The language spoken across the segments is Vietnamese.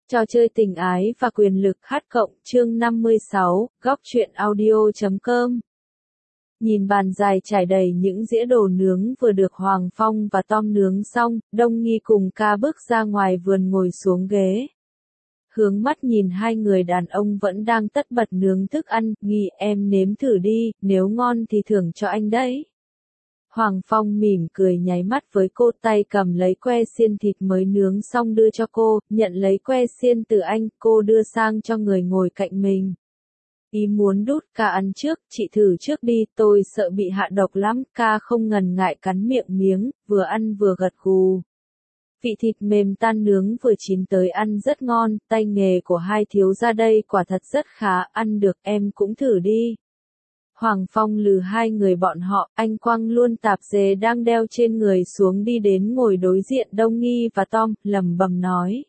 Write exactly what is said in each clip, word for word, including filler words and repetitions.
Trò chơi tình ái và quyền lực hát cộng chương năm mươi sáu, góc truyện audio chấm com. Nhìn bàn dài trải đầy những dĩa đồ nướng vừa được Hoàng Phong và Tom nướng xong, Đông Nghi cùng ca bước ra ngoài vườn ngồi xuống ghế. Hướng mắt nhìn hai người đàn ông vẫn đang tất bật nướng thức ăn, Nghi em nếm thử đi, nếu ngon thì thưởng cho anh đấy. Hoàng Phong mỉm cười nháy mắt với cô, tay cầm lấy que xiên thịt mới nướng xong đưa cho cô, nhận lấy que xiên từ anh, cô đưa sang cho người ngồi cạnh mình. Ý muốn đút, ca ăn trước, chị thử trước đi, tôi sợ bị hạ độc lắm, ca không ngần ngại cắn miệng miếng, vừa ăn vừa gật gù. Vị thịt mềm tan nướng vừa chín tới ăn rất ngon, tay nghề của hai thiếu gia đây quả thật rất khá, ăn được, em cũng thử đi. Hoàng Phong lừ hai người bọn họ, anh quăng luôn tạp dề đang đeo trên người xuống đi đến ngồi đối diện Đông Nghi và Tom, lẩm bẩm nói.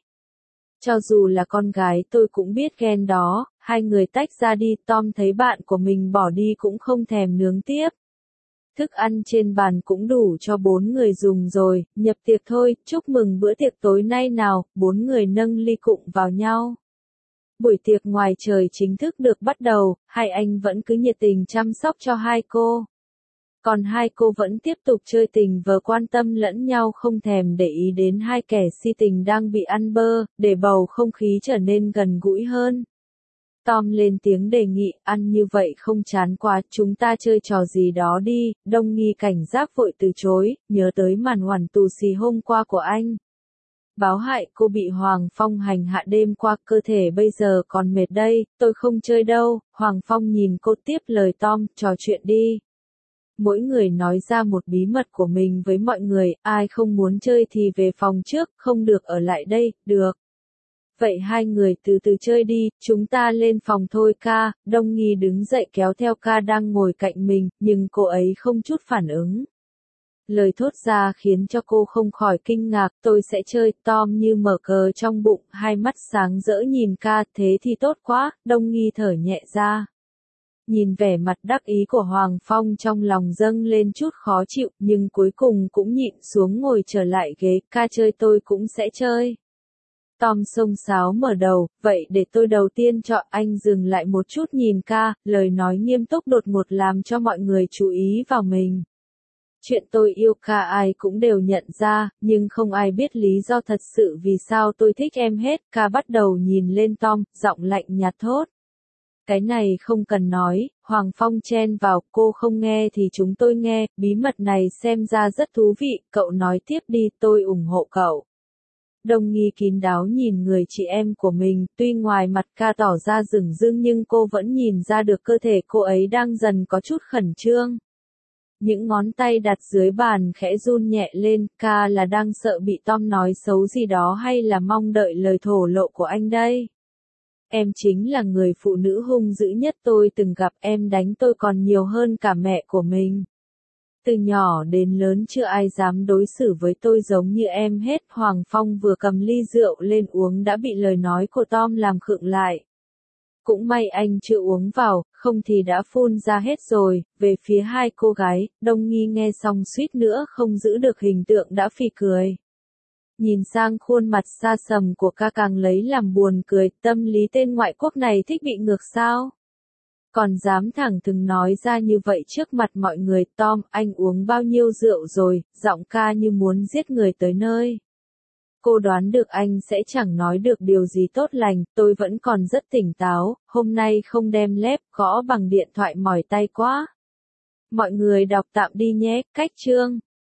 Cho dù là con gái tôi cũng biết ghen đó, hai người tách ra đi, Tom thấy bạn của mình bỏ đi cũng không thèm nướng tiếp. Thức ăn trên bàn cũng đủ cho bốn người dùng rồi, nhập tiệc thôi, chúc mừng bữa tiệc tối nay nào, bốn người nâng ly cụng vào nhau. Buổi tiệc ngoài trời chính thức được bắt đầu, hai anh vẫn cứ nhiệt tình chăm sóc cho hai cô. Còn hai cô vẫn tiếp tục chơi tình vờ quan tâm lẫn nhau không thèm để ý đến hai kẻ si tình đang bị ăn bơ, để bầu không khí trở nên gần gũi hơn. Tom lên tiếng đề nghị, ăn như vậy không chán quá, chúng ta chơi trò gì đó đi, Đông Nghi cảnh giác vội từ chối, nhớ tới màn hoàn tù xì hôm qua của anh. Báo hại cô bị Hoàng Phong hành hạ đêm qua, cơ thể bây giờ còn mệt đây, tôi không chơi đâu. Hoàng Phong nhìn cô tiếp lời Tom, trò chuyện đi. Mỗi người nói ra một bí mật của mình với mọi người, ai không muốn chơi thì về phòng trước, không được ở lại đây, được. Vậy hai người từ từ chơi đi, chúng ta lên phòng thôi ca. Đông Nghi đứng dậy kéo theo ca đang ngồi cạnh mình, nhưng cô ấy không chút phản ứng. Lời thốt ra khiến cho cô không khỏi kinh ngạc, tôi sẽ chơi, Tom như mở cờ trong bụng, hai mắt sáng rỡ nhìn ca, thế thì tốt quá, Đông Nghi thở nhẹ ra. Nhìn vẻ mặt đắc ý của Hoàng Phong trong lòng dâng lên chút khó chịu, nhưng cuối cùng cũng nhịn xuống ngồi trở lại ghế, ca chơi tôi cũng sẽ chơi. Tom xông xáo mở đầu, vậy để tôi đầu tiên cho anh dừng lại một chút nhìn ca, lời nói nghiêm túc đột ngột làm cho mọi người chú ý vào mình. Chuyện tôi yêu ca ai cũng đều nhận ra, nhưng không ai biết lý do thật sự vì sao tôi thích em hết. Ca bắt đầu nhìn lên Tom, giọng lạnh nhạt thốt. Cái này không cần nói, Hoàng Phong chen vào, cô không nghe thì chúng tôi nghe, bí mật này xem ra rất thú vị, cậu nói tiếp đi, tôi ủng hộ cậu. Đông Nghi kín đáo nhìn người chị em của mình, tuy ngoài mặt ca tỏ ra dửng dưng nhưng cô vẫn nhìn ra được cơ thể cô ấy đang dần có chút khẩn trương. Những ngón tay đặt dưới bàn khẽ run nhẹ lên, ca là đang sợ bị Tom nói xấu gì đó hay là mong đợi lời thổ lộ của anh đây? Em chính là người phụ nữ hung dữ nhất tôi từng gặp, em đánh tôi còn nhiều hơn cả mẹ của mình. Từ nhỏ đến lớn chưa ai dám đối xử với tôi giống như em hết. Hoàng Phong vừa cầm ly rượu lên uống đã bị lời nói của Tom làm khựng lại. Cũng may anh chưa uống vào, không thì đã phun ra hết rồi. Về phía hai cô gái, Đông Nghi nghe xong suýt nữa không giữ được hình tượng đã phì cười. Nhìn sang khuôn mặt xa sầm của ca càng lấy làm buồn cười, tâm lý tên ngoại quốc này thích bị ngược sao? Còn dám thẳng thừng nói ra như vậy trước mặt mọi người. Tom, anh uống bao nhiêu rượu rồi, giọng ca như muốn giết người tới nơi. Cô đoán được anh sẽ chẳng nói được điều gì tốt lành, tôi vẫn còn rất tỉnh táo, hôm nay không đem lép, gõ bằng điện thoại mỏi tay quá. Mọi người đọc tạm đi nhé, cách chương.